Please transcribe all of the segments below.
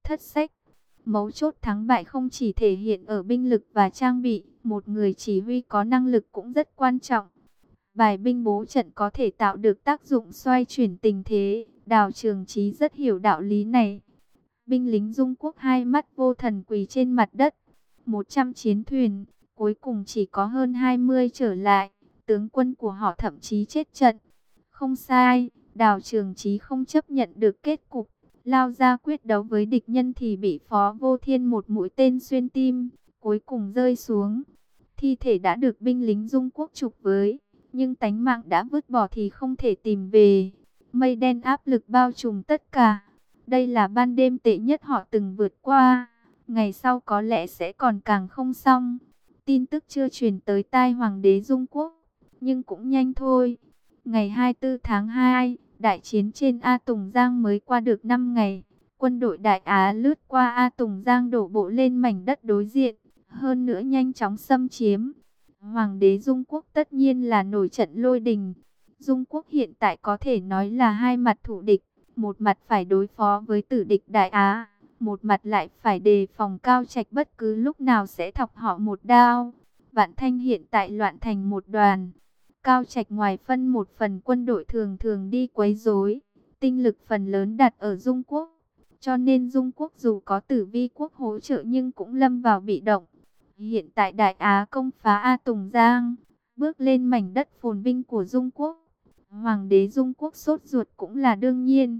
thất sách. Mấu chốt thắng bại không chỉ thể hiện ở binh lực và trang bị, một người chỉ huy có năng lực cũng rất quan trọng. Bài binh bố trận có thể tạo được tác dụng xoay chuyển tình thế, Đào Trường Chí rất hiểu đạo lý này. Binh lính Dung Quốc hai mắt vô thần quỳ trên mặt đất. 100 chiến thuyền, cuối cùng chỉ có hơn 20 trở lại, tướng quân của họ thậm chí chết trận. Không sai, Đào Trường Chí không chấp nhận được kết cục, lao ra quyết đấu với địch nhân thì bị Phó Vô Thiên một mũi tên xuyên tim, cuối cùng rơi xuống. Thi thể đã được binh lính Dung Quốc trục với, nhưng tánh mạng đã vứt bỏ thì không thể tìm về. Mây đen áp lực bao trùm tất cả. Đây là ban đêm tệ nhất họ từng vượt qua. Ngày sau có lẽ sẽ còn càng không xong. Tin tức chưa truyền tới tai hoàng đế Dung Quốc, nhưng cũng nhanh thôi. Ngày 24 tháng 2, đại chiến trên A Tùng Giang mới qua được 5 ngày. Quân đội Đại Á lướt qua A Tùng Giang đổ bộ lên mảnh đất đối diện, hơn nữa nhanh chóng xâm chiếm. Hoàng đế Dung Quốc tất nhiên là nổi trận lôi đình. Dung Quốc hiện tại có thể nói là hai mặt thù địch. Một mặt phải đối phó với tử địch Đại Á, một mặt lại phải đề phòng Cao Trạch bất cứ lúc nào sẽ thọc họ một đao. Vạn Thanh hiện tại loạn thành một đoàn. Cao Trạch ngoài phân một phần quân đội thường thường đi quấy rối, tinh lực phần lớn đặt ở Dung Quốc. Cho nên Dung Quốc dù có Tử Vi quốc hỗ trợ nhưng cũng lâm vào bị động. Hiện tại Đại Á công phá A Tùng Giang, bước lên mảnh đất phồn vinh của Dung Quốc. Hoàng đế Dung Quốc sốt ruột cũng là đương nhiên.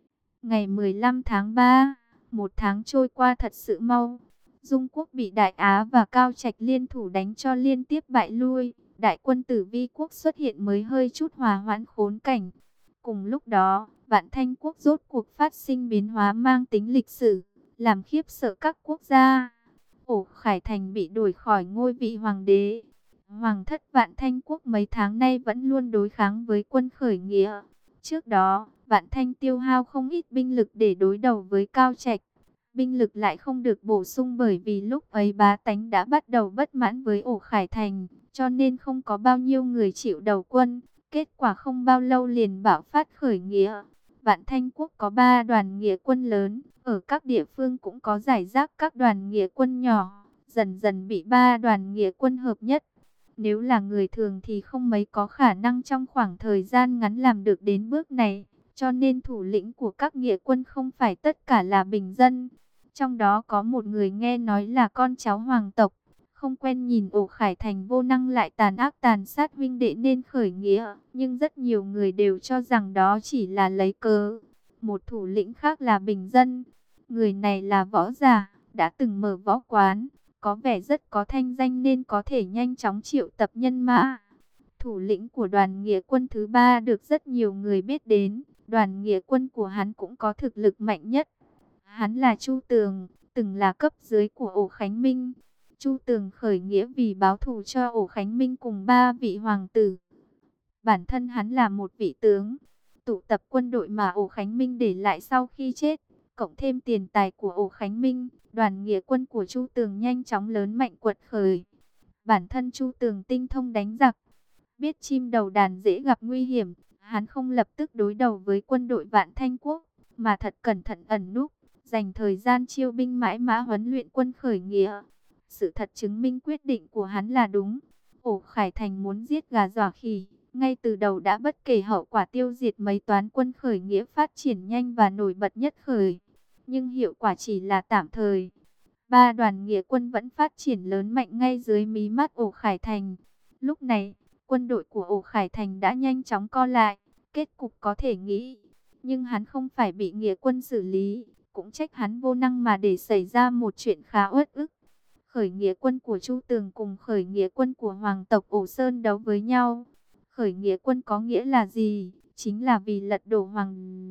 Ngày 15 tháng 3, một tháng trôi qua thật sự mau. Dung Quốc bị Đại Á và Cao Trạch liên thủ đánh cho liên tiếp bại lui. Đại quân Tử Vi quốc xuất hiện mới hơi chút hòa hoãn khốn cảnh. Cùng lúc đó, Vạn Thanh quốc rốt cuộc phát sinh biến hóa mang tính lịch sử, làm khiếp sợ các quốc gia. Ổ Khải Thành bị đuổi khỏi ngôi vị hoàng đế. Hoàng thất Vạn Thanh quốc mấy tháng nay vẫn luôn đối kháng với quân khởi nghĩa. Trước đó, Vạn Thanh tiêu hao không ít binh lực để đối đầu với Cao Trạch. Binh lực lại không được bổ sung bởi vì lúc ấy bá tánh đã bắt đầu bất mãn với Ổ Khải Thành, cho nên không có bao nhiêu người chịu đầu quân. Kết quả không bao lâu liền bạo phát khởi nghĩa. Vạn Thanh quốc có 3 đoàn nghĩa quân lớn, ở các địa phương cũng có rải rác các đoàn nghĩa quân nhỏ, dần dần bị 3 đoàn nghĩa quân hợp nhất. Nếu là người thường thì không mấy có khả năng trong khoảng thời gian ngắn làm được đến bước này, cho nên thủ lĩnh của các nghĩa quân không phải tất cả là bình dân. Trong đó có một người nghe nói là con cháu hoàng tộc, không quen nhìn Ổ Khải Thành vô năng lại tàn ác tàn sát huynh đệ nên khởi nghĩa, nhưng rất nhiều người đều cho rằng đó chỉ là lấy cớ. Một thủ lĩnh khác là bình dân, người này là võ giả, đã từng mở võ quán, có vẻ rất có thanh danh nên có thể nhanh chóng triệu tập nhân mã. Thủ lĩnh của đoàn nghĩa quân thứ 3 được rất nhiều người biết đến, đoàn nghĩa quân của hắn cũng có thực lực mạnh nhất. Hắn là Chu Tường, từng là cấp dưới của Ổ Khánh Minh. Chu Tường khởi nghĩa vì báo thù cho Ổ Khánh Minh cùng 3 vị hoàng tử. Bản thân hắn là một vị tướng, tụ tập quân đội mà Ổ Khánh Minh để lại sau khi chết, cộng thêm tiền tài của Ổ Khánh Minh, đoàn nghĩa quân của Chu Tường nhanh chóng lớn mạnh quật khởi. Bản thân Chu Tường tinh thông đánh giặc, biết chim đầu đàn dễ gặp nguy hiểm, hắn không lập tức đối đầu với quân đội Vạn Thanh quốc, mà thật cẩn thận ẩn núp, dành thời gian chiêu binh mãi mã huấn luyện quân khởi nghĩa. Sự thật chứng minh quyết định của hắn là đúng. Ổ Khải Thành muốn giết gà dọa khỉ, ngay từ đầu đã bất kể hậu quả tiêu diệt mấy toán quân khởi nghĩa phát triển nhanh và nổi bật nhất khởi. Nhưng hiệu quả chỉ là tạm thời. 3 đoàn nghĩa quân vẫn phát triển lớn mạnh ngay dưới mí mắt Ổ Khải Thành. Lúc này, quân đội của Ổ Khải Thành đã nhanh chóng co lại, kết cục có thể nghĩ. Nhưng hắn không phải bị nghĩa quân xử lý, cũng trách hắn vô năng mà để xảy ra một chuyện khá uất ức. Khởi nghĩa quân của Chu Tường cùng khởi nghĩa quân của hoàng tộc Ổ Sơn đấu với nhau. Khởi nghĩa quân có nghĩa là gì? Chính là vì lật đổ hoàng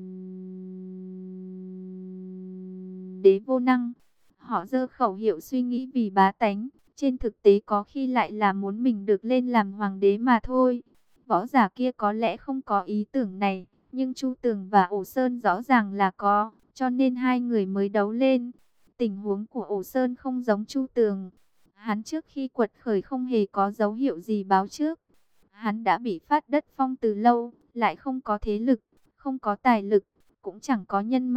đế vô năng. Họ giơ khẩu hiệu suy nghĩ vì bá tánh, trên thực tế có khi lại là muốn mình được lên làm hoàng đế mà thôi. Võ giả kia có lẽ không có ý tưởng này, nhưng Chu Tường và Ổ Sơn rõ ràng là có, cho nên hai người mới đấu lên. Tình huống của Ổ Sơn không giống Chu Tường. Hắn trước khi quật khởi không hề có dấu hiệu gì báo trước. Hắn đã bị phát đất phong từ lâu, lại không có thế lực, không có tài lực, cũng chẳng có nhân mạch,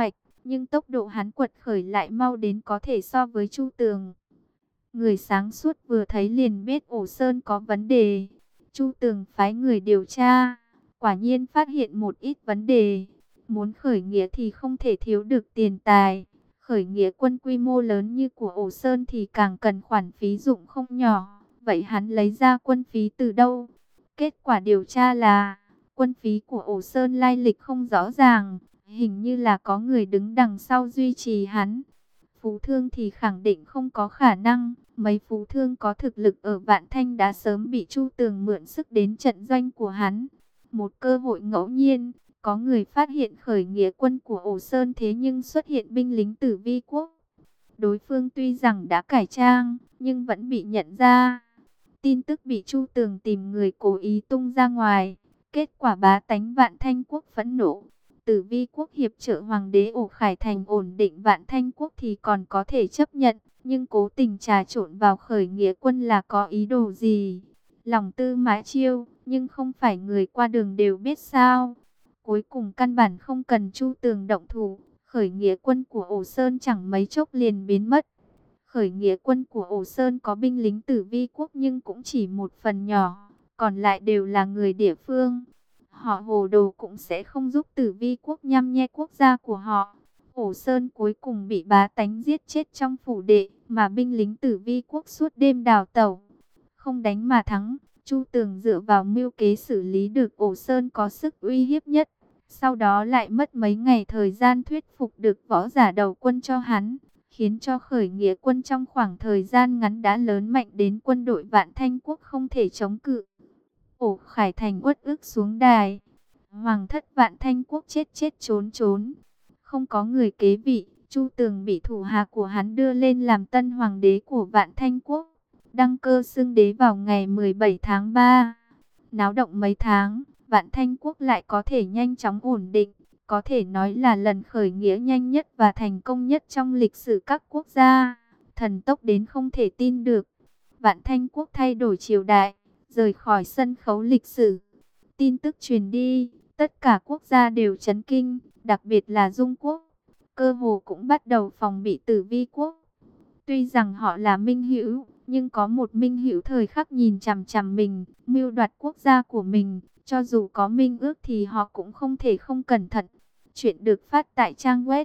nhưng tốc độ hắn quật khởi lại mau đến có thể so với Chu Tường. Người sáng suốt vừa thấy liền biết Ổ Sơn có vấn đề. Chu Tường phái người điều tra, quả nhiên phát hiện một ít vấn đề. Muốn khởi nghĩa thì không thể thiếu được tiền tài. Khởi nghĩa quân quy mô lớn như của Ổ Sơn thì càng cần khoản phí dụng không nhỏ. Vậy hắn lấy ra quân phí từ đâu? Kết quả điều tra là quân phí của Ổ Sơn lai lịch không rõ ràng. Hình như là có người đứng đằng sau duy trì hắn. Phú thương thì khẳng định không có khả năng. Mấy phú thương có thực lực ở Vạn Thanh đã sớm bị Chu Tường mượn sức đến trận doanh của hắn. Một cơ hội ngẫu nhiên, có người phát hiện khởi nghĩa quân của Ổ Sơn thế nhưng xuất hiện binh lính Tử Vi quốc. Đối phương tuy rằng đã cải trang, nhưng vẫn bị nhận ra. Tin tức bị Chu Tường tìm người cố ý tung ra ngoài. Kết quả bá tánh Vạn Thanh quốc phẫn nộ. Tử Vi quốc hiệp trợ hoàng đế Ổ Khải Thành ổn định Vạn Thanh quốc thì còn có thể chấp nhận. Nhưng cố tình trà trộn vào khởi nghĩa quân là có ý đồ gì? Lòng tư mã chiêu, nhưng không phải người qua đường đều biết sao. Cuối cùng căn bản không cần Chu Tường động thủ, khởi nghĩa quân của Ổ Sơn chẳng mấy chốc liền biến mất. Khởi nghĩa quân của Ổ Sơn có binh lính Tử Vi quốc nhưng cũng chỉ một phần nhỏ, còn lại đều là người địa phương. Họ hồ đồ cũng sẽ không giúp Tử Vi quốc nhăm nhe quốc gia của họ. Ổ Sơn cuối cùng bị bá tánh giết chết trong phủ đệ, mà binh lính Tử Vi quốc suốt đêm đào tẩu. Không đánh mà thắng, Chu Tường dựa vào mưu kế xử lý được Ổ Sơn có sức uy hiếp nhất. Sau đó lại mất mấy ngày thời gian thuyết phục được võ giả đầu quân cho hắn, khiến cho khởi nghĩa quân trong khoảng thời gian ngắn đã lớn mạnh đến quân đội Vạn Thanh quốc không thể chống cự. Ổ Khải Thành uất ức xuống đài. Hoàng thất Vạn Thanh quốc chết chết trốn trốn. Không có người kế vị, Chu Tường bị thủ hạ của hắn đưa lên làm tân hoàng đế của Vạn Thanh quốc. Đăng cơ xưng đế vào ngày 17 tháng 3. Náo động mấy tháng, Vạn Thanh quốc lại có thể nhanh chóng ổn định. Có thể nói là lần khởi nghĩa nhanh nhất và thành công nhất trong lịch sử các quốc gia. Thần tốc đến không thể tin được. Vạn Thanh quốc thay đổi triều đại, rời khỏi sân khấu lịch sử. Tin tức truyền đi, tất cả quốc gia đều chấn kinh, đặc biệt là Dung quốc. Cơ hồ cũng bắt đầu phòng bị Tử Vi quốc. Tuy rằng họ là minh hữu, nhưng có một minh hữu thời khắc nhìn chằm chằm mình, mưu đoạt quốc gia của mình. Cho dù có minh ước thì họ cũng không thể không cẩn thận. Chuyện được phát tại trang web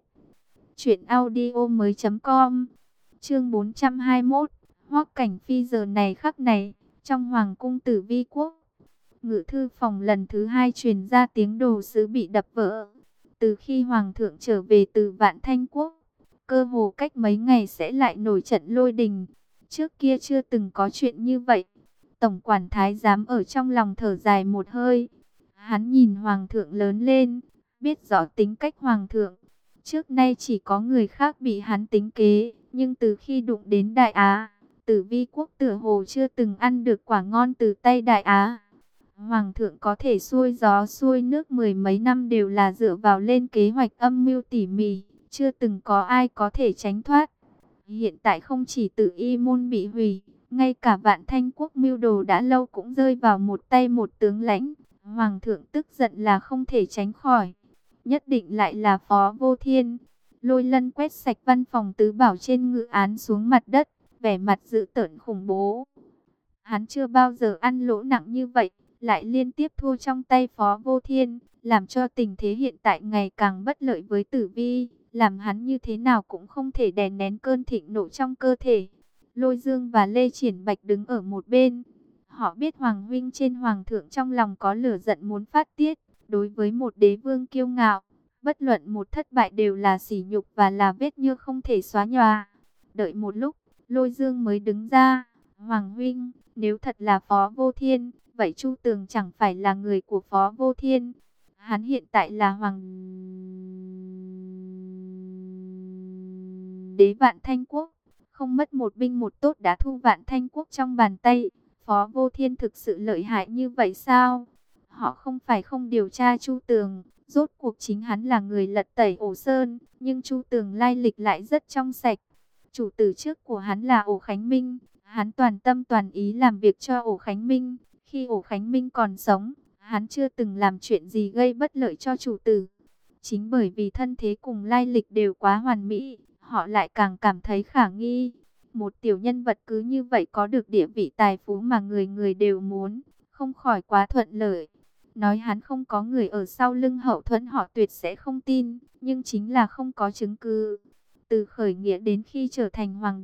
truyệnaudiomoi.com. Chương 421. Hoắc Cảnh Phi giờ này khắc này trong hoàng cung Tử Vi quốc. Ngự thư phòng lần thứ 2 truyền ra tiếng đồ sứ bị đập vỡ. Từ khi hoàng thượng trở về từ Vạn Thanh quốc, cơ hồ cách mấy ngày sẽ lại nổi trận lôi đình. Trước kia chưa từng có chuyện như vậy. Tổng quản thái giám ở trong lòng thở dài một hơi. Hắn nhìn hoàng thượng lớn lên, biết rõ tính cách hoàng thượng. Trước nay chỉ có người khác bị hắn tính kế, nhưng từ khi đụng đến Đại Á, Tử Vi quốc tựa hồ chưa từng ăn được quả ngon từ tay Đại Á. Hoàng thượng có thể xuôi gió xuôi nước mười mấy năm đều là dựa vào lên kế hoạch âm mưu tỉ mỉ, chưa từng có ai có thể tránh thoát. Hiện tại không chỉ Tử Y môn bị hủy, ngay cả Vạn Thanh quốc mưu đồ đã lâu cũng rơi vào một tay một tướng lãnh. Hoàng thượng tức giận là không thể tránh khỏi. Nhất định lại là Phó Vô Thiên. Lôi Lân quét sạch văn phòng tứ bảo trên ngự án xuống mặt đất, vẻ mặt dữ tợn khủng bố. Hắn chưa bao giờ ăn lỗ nặng như vậy, lại liên tiếp thua trong tay Phó Vô Thiên, làm cho tình thế hiện tại ngày càng bất lợi với Tử Vi, làm hắn như thế nào cũng không thể đè nén cơn thịnh nộ trong cơ thể. Lôi Dương và Lê Triển Bạch đứng ở một bên. Họ biết Hoàng huynh trên Hoàng thượng trong lòng có lửa giận muốn phát tiết. Đối với một đế vương kiêu ngạo, bất luận một thất bại đều là sỉ nhục và là vết nhơ không thể xóa nhòa. Đợi một lúc, Lôi Dương mới đứng ra. Hoàng huynh, nếu thật là Phó Vô Thiên, vậy Chu Tường chẳng phải là người của Phó Vô Thiên. Hắn hiện tại là Hoàng đế Vạn Thanh quốc. Không mất một binh một tốt đã thu Vạn Thanh quốc trong bàn tay. Phó Vô Thiên thực sự lợi hại như vậy sao? Họ không phải không điều tra Chu Tường. Rốt cuộc chính hắn là người lật tẩy Ổ Sơn. Nhưng Chu Tường lai lịch lại rất trong sạch. Chủ tử trước của hắn là Ổ Khánh Minh. Hắn toàn tâm toàn ý làm việc cho Ổ Khánh Minh. Khi Ổ Khánh Minh còn sống, hắn chưa từng làm chuyện gì gây bất lợi cho chủ tử. Chính bởi vì thân thế cùng lai lịch đều quá hoàn mỹ, họ lại càng cảm thấy khả nghi. Một tiểu nhân vật cứ như vậy có được địa vị tài phú mà người người đều muốn, không khỏi quá thuận lợi. Nói hắn không có người ở sau lưng hậu thuẫn họ tuyệt sẽ không tin, nhưng chính là không có chứng cứ. Từ khởi nghĩa đến khi trở thành hoàng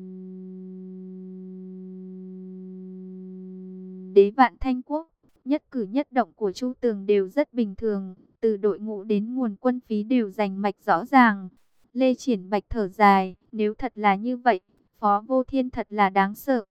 đế Vạn Thanh Quốc, nhất cử nhất động của Chu Tường đều rất bình thường, từ đội ngũ đến nguồn quân phí đều rành mạch rõ ràng. Lê Triển Bạch thở dài, nếu thật là như vậy, Phó Vô Thiên thật là đáng sợ.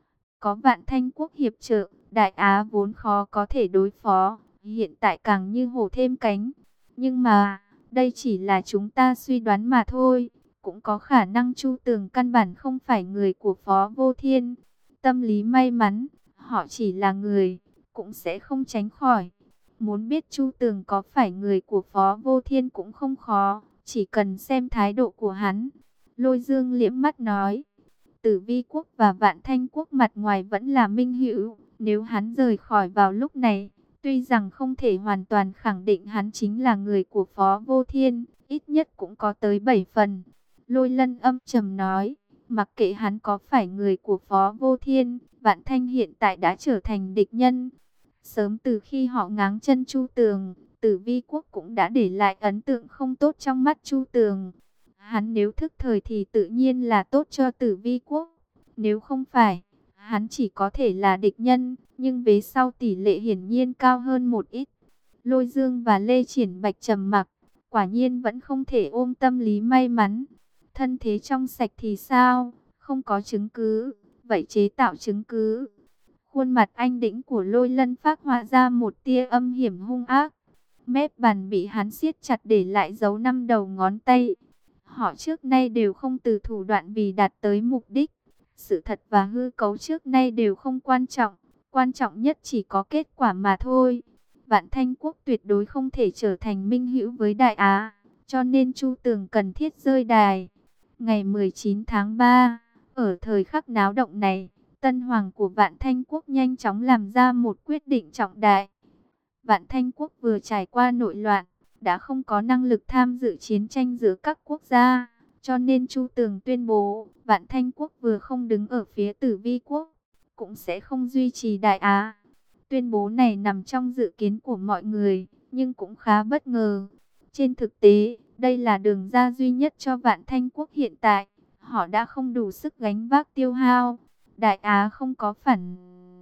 Có Vạn Thanh Quốc hiệp trợ, Đại Á vốn khó có thể đối phó, hiện tại càng như hổ thêm cánh. Nhưng mà, đây chỉ là chúng ta suy đoán mà thôi, cũng có khả năng Chu Tường căn bản không phải người của Phó Vô Thiên. Tâm lý may mắn, họ chỉ là người, cũng sẽ không tránh khỏi. Muốn biết Chu Tường có phải người của Phó Vô Thiên cũng không khó, chỉ cần xem thái độ của hắn. Lôi Dương liễm mắt nói, Tử Vi Quốc và Vạn Thanh Quốc mặt ngoài vẫn là minh hữu, nếu hắn rời khỏi vào lúc này, tuy rằng không thể hoàn toàn khẳng định hắn chính là người của Phó Vô Thiên, ít nhất cũng có tới 7 phần. Lôi Lân âm trầm nói, mặc kệ hắn có phải người của Phó Vô Thiên, Vạn Thanh hiện tại đã trở thành địch nhân. Sớm từ khi họ ngáng chân Chu Tường, Tử Vi Quốc cũng đã để lại ấn tượng không tốt trong mắt Chu Tường. Hắn nếu thức thời thì tự nhiên là tốt cho Tử Vi Quốc. Nếu không phải, hắn chỉ có thể là địch nhân, nhưng về sau tỷ lệ hiển nhiên cao hơn một ít. Lôi Dương và Lê Triển Bạch trầm mặc, quả nhiên vẫn không thể ôm tâm lý may mắn. Thân thế trong sạch thì sao? Không có chứng cứ, vậy chế tạo chứng cứ. Khuôn mặt anh đĩnh của Lôi Lân phác họa ra một tia âm hiểm hung ác. Mép bàn bị hắn siết chặt để lại dấu 5 đầu ngón tay. Họ trước nay đều không từ thủ đoạn vì đạt tới mục đích. Sự thật và hư cấu trước nay đều không quan trọng. Quan trọng nhất chỉ có kết quả mà thôi. Vạn Thanh Quốc tuyệt đối không thể trở thành minh hữu với Đại Á. Cho nên Chu Tường cần thiết rơi đài. Ngày 19 tháng 3, ở thời khắc náo động này, Tân Hoàng của Vạn Thanh Quốc nhanh chóng làm ra một quyết định trọng đại. Vạn Thanh Quốc vừa trải qua nội loạn, đã không có năng lực tham dự chiến tranh giữa các quốc gia. Cho nên Chu Tường tuyên bố, Vạn Thanh Quốc vừa không đứng ở phía Tử Vi Quốc, cũng sẽ không duy trì Đại Á. Tuyên bố này nằm trong dự kiến của mọi người, nhưng cũng khá bất ngờ. Trên thực tế, đây là đường ra duy nhất cho Vạn Thanh Quốc hiện tại. Họ đã không đủ sức gánh vác tiêu hao. Đại Á không có phản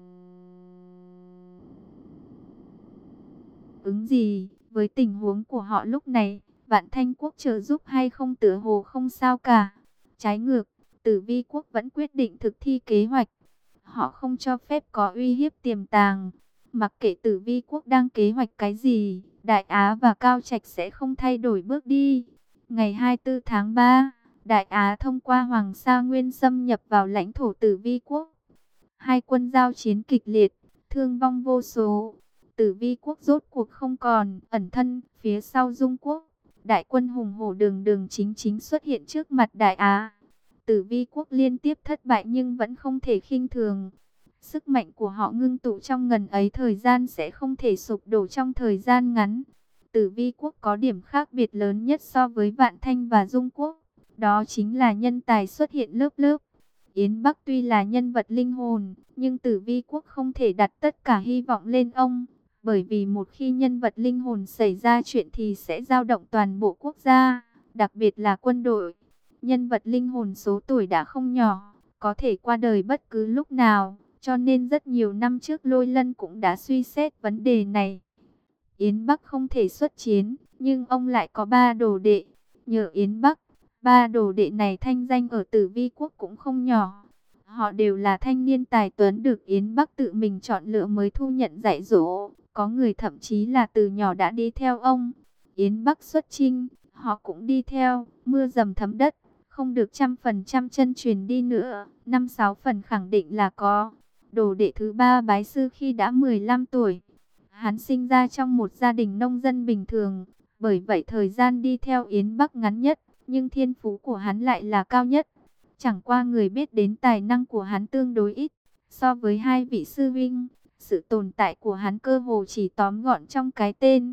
ứng gì với tình huống của họ lúc này. Vạn Thanh Quốc trợ giúp hay không tựa hồ không sao cả. Trái ngược, Tử Vi Quốc vẫn quyết định thực thi kế hoạch. Họ không cho phép có uy hiếp tiềm tàng. Mặc kệ Tử Vi Quốc đang kế hoạch cái gì, Đại Á và Cao Trạch sẽ không thay đổi bước đi. Ngày 24 tháng 3, Đại Á thông qua Hoàng Sa Nguyên xâm nhập vào lãnh thổ Tử Vi Quốc. Hai quân giao chiến kịch liệt, thương vong vô số. Tử Vi Quốc rốt cuộc không còn ẩn thân phía sau Dung Quốc. Đại quân hùng hổ đường đường chính chính xuất hiện trước mặt Đại Á. Tử Vi Quốc liên tiếp thất bại nhưng vẫn không thể khinh thường. Sức mạnh của họ ngưng tụ trong ngần ấy thời gian sẽ không thể sụp đổ trong thời gian ngắn. Tử Vi Quốc có điểm khác biệt lớn nhất so với Vạn Thanh và Dung Quốc. Đó chính là nhân tài xuất hiện lớp lớp. Yến Bắc tuy là nhân vật linh hồn, nhưng Tử Vi Quốc không thể đặt tất cả hy vọng lên ông. Bởi vì một khi nhân vật linh hồn xảy ra chuyện thì sẽ dao động toàn bộ quốc gia, đặc biệt là quân đội. Nhân vật linh hồn số tuổi đã không nhỏ, có thể qua đời bất cứ lúc nào, cho nên rất nhiều năm trước Lôi Lân cũng đã suy xét vấn đề này. Yến Bắc không thể xuất chiến, nhưng ông lại có 3 đồ đệ. Nhờ Yến Bắc, 3 đồ đệ này thanh danh ở Tử Vi Quốc cũng không nhỏ. Họ đều là thanh niên tài tuấn được Yến Bắc tự mình chọn lựa mới thu nhận dạy dỗ. Có người thậm chí là từ nhỏ đã đi theo ông. Yến Bắc xuất chinh, họ cũng đi theo. Mưa dầm thấm đất, không được 100% chân truyền đi nữa, 5-6 phần khẳng định là có. Đồ đệ thứ 3 bái sư khi đã 15 tuổi. Hắn sinh ra trong một gia đình nông dân bình thường, bởi vậy thời gian đi theo Yến Bắc ngắn nhất, nhưng thiên phú của hắn lại là cao nhất. Chẳng qua người biết đến tài năng của hắn tương đối ít. So với hai vị sư vinh, sự tồn tại của hắn cơ hồ chỉ tóm gọn trong cái tên.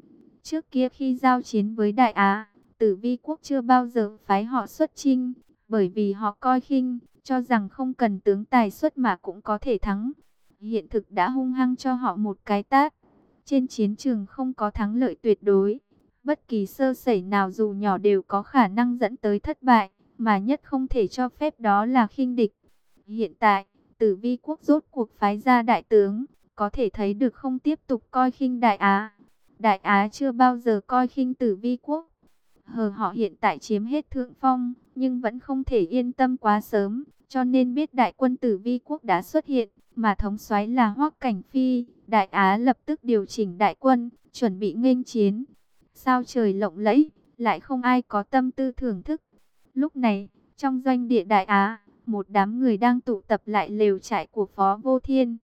Trước kia khi giao chiến với Đại Á, Tử Vi quốc chưa bao giờ phái họ xuất chinh, bởi vì họ coi khinh, cho rằng không cần tướng tài xuất mà cũng có thể thắng. Hiện thực đã hung hăng cho họ một cái tát. Trên chiến trường không có thắng lợi tuyệt đối. Bất kỳ sơ sẩy nào dù nhỏ đều có khả năng dẫn tới thất bại, mà nhất không thể cho phép đó là khinh địch. Hiện tại, Tử Vi quốc rốt cuộc phái ra đại tướng, có thể thấy được không tiếp tục coi khinh Đại Á. Đại Á chưa bao giờ coi khinh Tử Vi quốc. Họ hiện tại chiếm hết thượng phong, nhưng vẫn không thể yên tâm quá sớm, cho nên biết đại quân Tử Vi quốc đã xuất hiện, mà thống soái là Hoắc Cảnh Phi. Đại Á lập tức điều chỉnh đại quân, chuẩn bị nghênh chiến. Sao trời lộng lẫy, lại không ai có tâm tư thưởng thức. Lúc này, trong doanh địa Đại Á, một đám người đang tụ tập lại lều trại của Phó Vô Thiên.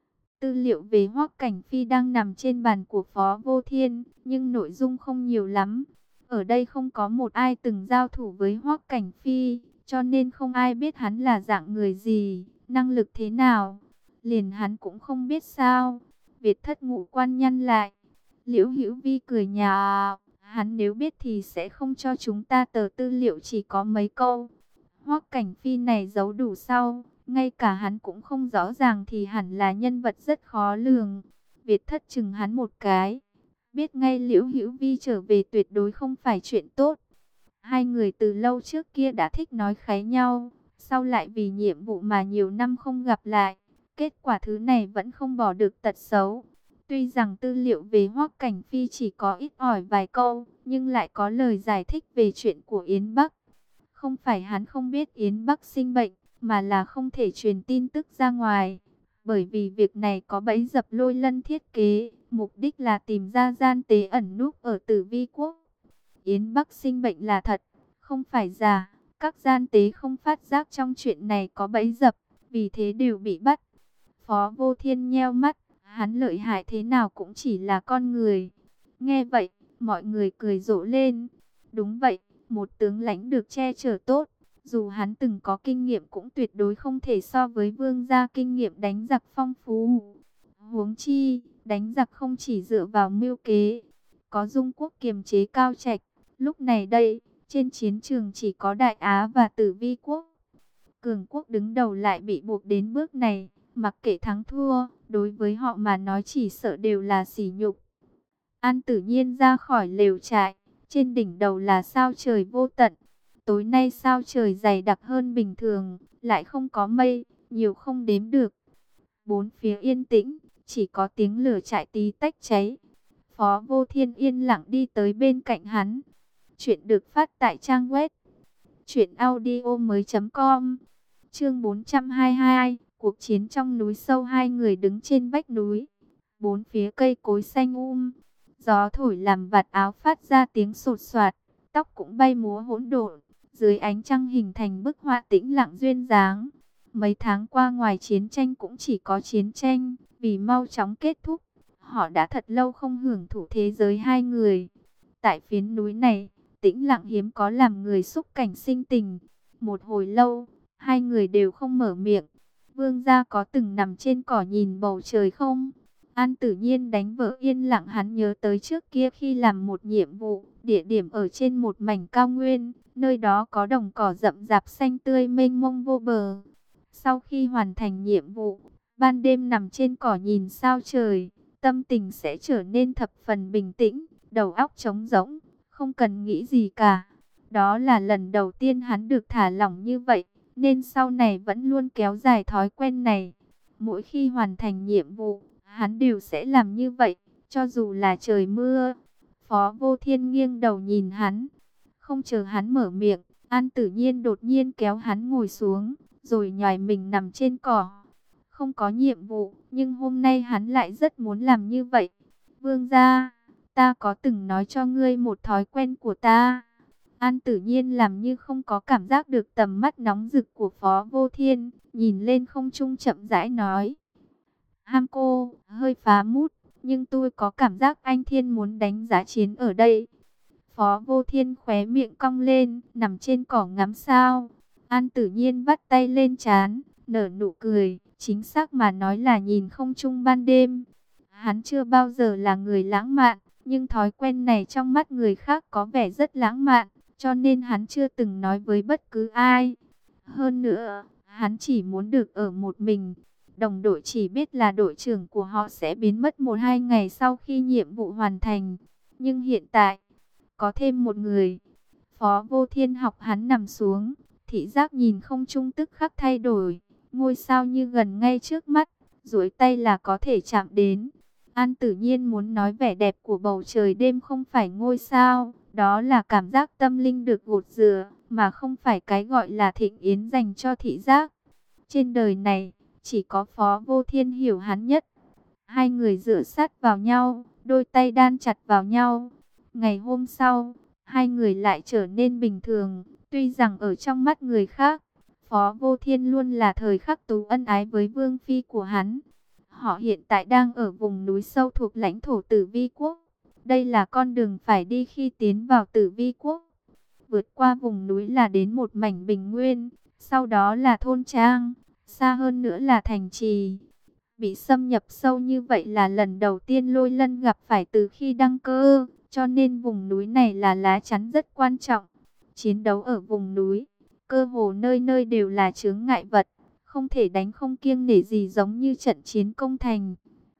Tư liệu về Hoắc Cảnh Phi đang nằm trên bàn của Phó Vô Thiên, nhưng nội dung không nhiều lắm. Ở đây không có một ai từng giao thủ với Hoắc Cảnh Phi, cho nên không ai biết hắn là dạng người gì, năng lực thế nào. Liền hắn cũng không biết sao. Việt Thất Ngũ quan nhăn lại. Liễu Hữu Vi cười nhạo, hắn nếu biết thì sẽ không cho chúng ta tờ tư liệu chỉ có mấy câu. Hoắc Cảnh Phi này giấu đủ sau, ngay cả hắn cũng không rõ ràng thì hẳn là nhân vật rất khó lường. Việt Thất chừng hắn một cái, biết ngay Liễu Hữu Vi trở về tuyệt đối không phải chuyện tốt. Hai người từ lâu trước kia đã thích nói kháy nhau, sau lại vì nhiệm vụ mà nhiều năm không gặp lại. Kết quả thứ này vẫn không bỏ được tật xấu. Tuy rằng tư liệu về Hoắc Cảnh Phi chỉ có ít ỏi vài câu, nhưng lại có lời giải thích về chuyện của Yến Bắc. Không phải hắn không biết Yến Bắc sinh bệnh, mà là không thể truyền tin tức ra ngoài. Bởi vì việc này có bẫy dập Lôi Lân thiết kế, mục đích là tìm ra gian tế ẩn núp ở Tử Vi quốc. Yến Bắc sinh bệnh là thật, không phải giả. Các gian tế không phát giác trong chuyện này có bẫy dập, vì thế đều bị bắt. Phó Vô Thiên nheo mắt, hắn lợi hại thế nào cũng chỉ là con người. Nghe vậy, mọi người cười rộ lên. Đúng vậy, một tướng lãnh được che chở tốt, dù hắn từng có kinh nghiệm cũng tuyệt đối không thể so với vương gia kinh nghiệm đánh giặc phong phú. Huống chi, đánh giặc không chỉ dựa vào mưu kế, có Dung Quốc kiềm chế Cao Trạch. Lúc này đây, trên chiến trường chỉ có Đại Á và Tử Vi quốc. Cường quốc đứng đầu lại bị buộc đến bước này, mặc kệ thắng thua, đối với họ mà nói chỉ sợ đều là sỉ nhục. An Tử Nhiên ra khỏi lều trại, trên đỉnh đầu là sao trời vô tận. Tối nay sao trời dày đặc hơn bình thường, lại không có mây, nhiều không đếm được. Bốn phía yên tĩnh, chỉ có tiếng lửa trại tí tách cháy. Phó Vô Thiên yên lặng đi tới bên cạnh hắn. Chuyện được phát tại trang web truyệnaudiomoi.com. Chương 422, cuộc chiến trong núi sâu. Hai người đứng trên vách núi, bốn phía cây cối xanh gió thổi làm vạt áo phát ra tiếng sột soạt, tóc cũng bay múa hỗn độn, dưới ánh trăng hình thành bức họa tĩnh lặng duyên dáng. Mấy tháng qua ngoài chiến tranh cũng chỉ có chiến tranh, vì mau chóng kết thúc, họ đã thật lâu không hưởng thụ thế giới hai người. Tại phiến núi này, tĩnh lặng hiếm có làm người xúc cảnh sinh tình. Một hồi lâu, hai người đều không mở miệng. Vương gia có từng nằm trên cỏ nhìn bầu trời không? An Tử Nhiên đánh vỡ yên lặng, hắn nhớ tới trước kia khi làm một nhiệm vụ, địa điểm ở trên một mảnh cao nguyên, nơi đó có đồng cỏ rậm rạp xanh tươi mênh mông vô bờ. Sau khi hoàn thành nhiệm vụ, ban đêm nằm trên cỏ nhìn sao trời, tâm tình sẽ trở nên thập phần bình tĩnh, đầu óc trống rỗng, không cần nghĩ gì cả. Đó là lần đầu tiên hắn được thả lỏng như vậy, nên sau này vẫn luôn kéo dài thói quen này. Mỗi khi hoàn thành nhiệm vụ, hắn đều sẽ làm như vậy, cho dù là trời mưa. Phó Vô Thiên nghiêng đầu nhìn hắn. Không chờ hắn mở miệng, An Tử Nhiên đột nhiên kéo hắn ngồi xuống, rồi nhòi mình nằm trên cỏ. Không có nhiệm vụ, nhưng hôm nay hắn lại rất muốn làm như vậy. Vương gia, ta có từng nói cho ngươi một thói quen của ta. An Tử Nhiên làm như không có cảm giác được tầm mắt nóng rực của Phó Vô Thiên, nhìn lên không trung chậm rãi nói. Ham cô, hơi phá mút, nhưng tôi có cảm giác anh Thiên muốn đánh giá chiến ở đây. Phó Vô Thiên khóe miệng cong lên, nằm trên cỏ ngắm sao. An Tử Nhiên vắt tay lên trán, nở nụ cười, chính xác mà nói là nhìn không trung ban đêm. Hắn chưa bao giờ là người lãng mạn, Nhưng thói quen này trong mắt người khác có vẻ rất lãng mạn, cho nên hắn chưa từng nói với bất cứ ai. Hơn nữa, hắn chỉ muốn được ở một mình. Đồng đội chỉ biết là đội trưởng của họ sẽ biến mất 1-2 ngày sau khi nhiệm vụ hoàn thành. Nhưng hiện tại, có thêm một người. Phó Vô Thiên học hắn nằm xuống, thị giác nhìn không trung tức khắc thay đổi. Ngôi sao như gần ngay trước mắt, duỗi tay là có thể chạm đến. An Tử Nhiên muốn nói vẻ đẹp của bầu trời đêm không phải ngôi sao, đó là cảm giác tâm linh được gột rửa, mà không phải cái gọi là thịnh yến dành cho thị giác. Trên đời này, chỉ có Phó Vô Thiên hiểu hắn nhất. Hai người dựa sát vào nhau, đôi tay đan chặt vào nhau. Ngày hôm sau, hai người lại trở nên bình thường, tuy rằng ở trong mắt người khác, Phó Vô Thiên luôn là thời khắc tú ân ái với vương phi của hắn. Họ hiện tại đang ở vùng núi sâu thuộc lãnh thổ Tử Vi Quốc. Đây là con đường phải đi khi tiến vào Tử Vi Quốc. Vượt qua vùng núi là đến một mảnh bình nguyên, sau đó là thôn trang, xa hơn nữa là thành trì. Bị xâm nhập sâu như vậy là lần đầu tiên Lôi Lân gặp phải từ khi đăng cơ, cho nên vùng núi này là lá chắn rất quan trọng. Chiến đấu ở vùng núi, cơ hồ nơi nơi đều là chướng ngại vật, không thể đánh không kiêng nể gì giống như trận chiến công thành.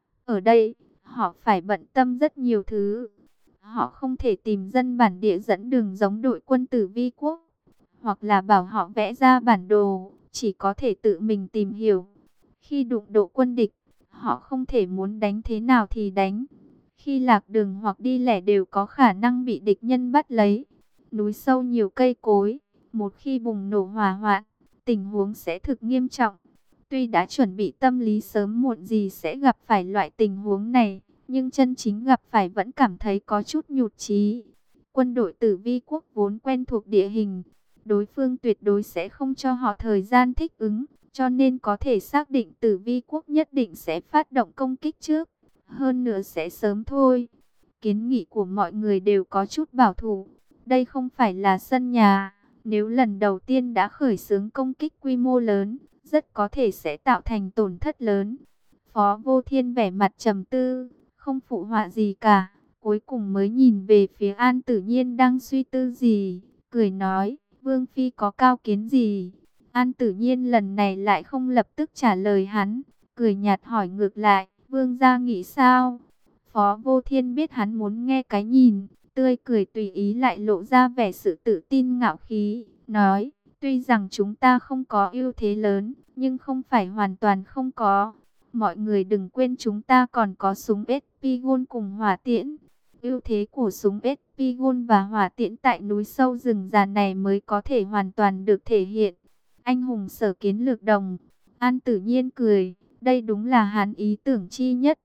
Ở đây, họ phải bận tâm rất nhiều thứ. Họ không thể tìm dân bản địa dẫn đường giống đội quân Tử Vi Quốc, hoặc là bảo họ vẽ ra bản đồ, chỉ có thể tự mình tìm hiểu. Khi đụng độ quân địch, họ không thể muốn đánh thế nào thì đánh. Khi lạc đường hoặc đi lẻ đều có khả năng bị địch nhân bắt lấy. Núi sâu nhiều cây cối, một khi bùng nổ hỏa hoạn, tình huống sẽ thực nghiêm trọng. Tuy đã chuẩn bị tâm lý sớm muộn gì sẽ gặp phải loại tình huống này, nhưng chân chính gặp phải vẫn cảm thấy có chút nhụt chí. Quân đội Tử Vi Quốc vốn quen thuộc địa hình, đối phương tuyệt đối sẽ không cho họ thời gian thích ứng, cho nên có thể xác định Tử Vi Quốc nhất định sẽ phát động công kích trước, hơn nữa sẽ sớm thôi. Kiến nghị của mọi người đều có chút bảo thủ, đây không phải là sân nhà, nếu lần đầu tiên đã khởi xướng công kích quy mô lớn, rất có thể sẽ tạo thành tổn thất lớn. Phó Vô Thiên vẻ mặt trầm tư, không phụ họa gì cả, cuối cùng mới nhìn về phía An Tử Nhiên đang suy tư gì, cười nói, Vương Phi có cao kiến gì? An Tử Nhiên lần này lại không lập tức trả lời hắn, cười nhạt hỏi ngược lại, Vương gia nghĩ sao? Phó Vô Thiên biết hắn muốn nghe cái nhìn, tươi cười tùy ý lại lộ ra vẻ sự tự tin ngạo khí, nói, tuy rằng chúng ta không có ưu thế lớn, nhưng không phải hoàn toàn không có. Mọi người đừng quên chúng ta còn có súng Espigon cùng hỏa tiễn. Ưu thế của súng Espigon và hỏa tiễn tại núi sâu rừng già này mới có thể hoàn toàn được thể hiện. Anh hùng sở kiến lược đồng. An Tử Nhiên cười, đây đúng là hắn ý tưởng chi nhất.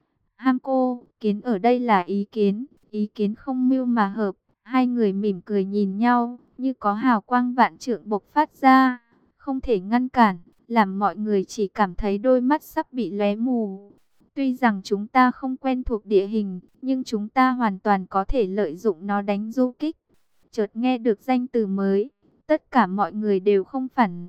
Ham cô, kiến ở đây là ý kiến không mưu mà hợp. Hai người mỉm cười nhìn nhau, như có hào quang vạn trượng bộc phát ra, không thể ngăn cản, làm mọi người chỉ cảm thấy đôi mắt sắp bị lóe mù. Tuy rằng chúng ta không quen thuộc địa hình, nhưng chúng ta hoàn toàn có thể lợi dụng nó đánh du kích. Chợt nghe được danh từ mới, tất cả mọi người đều không phản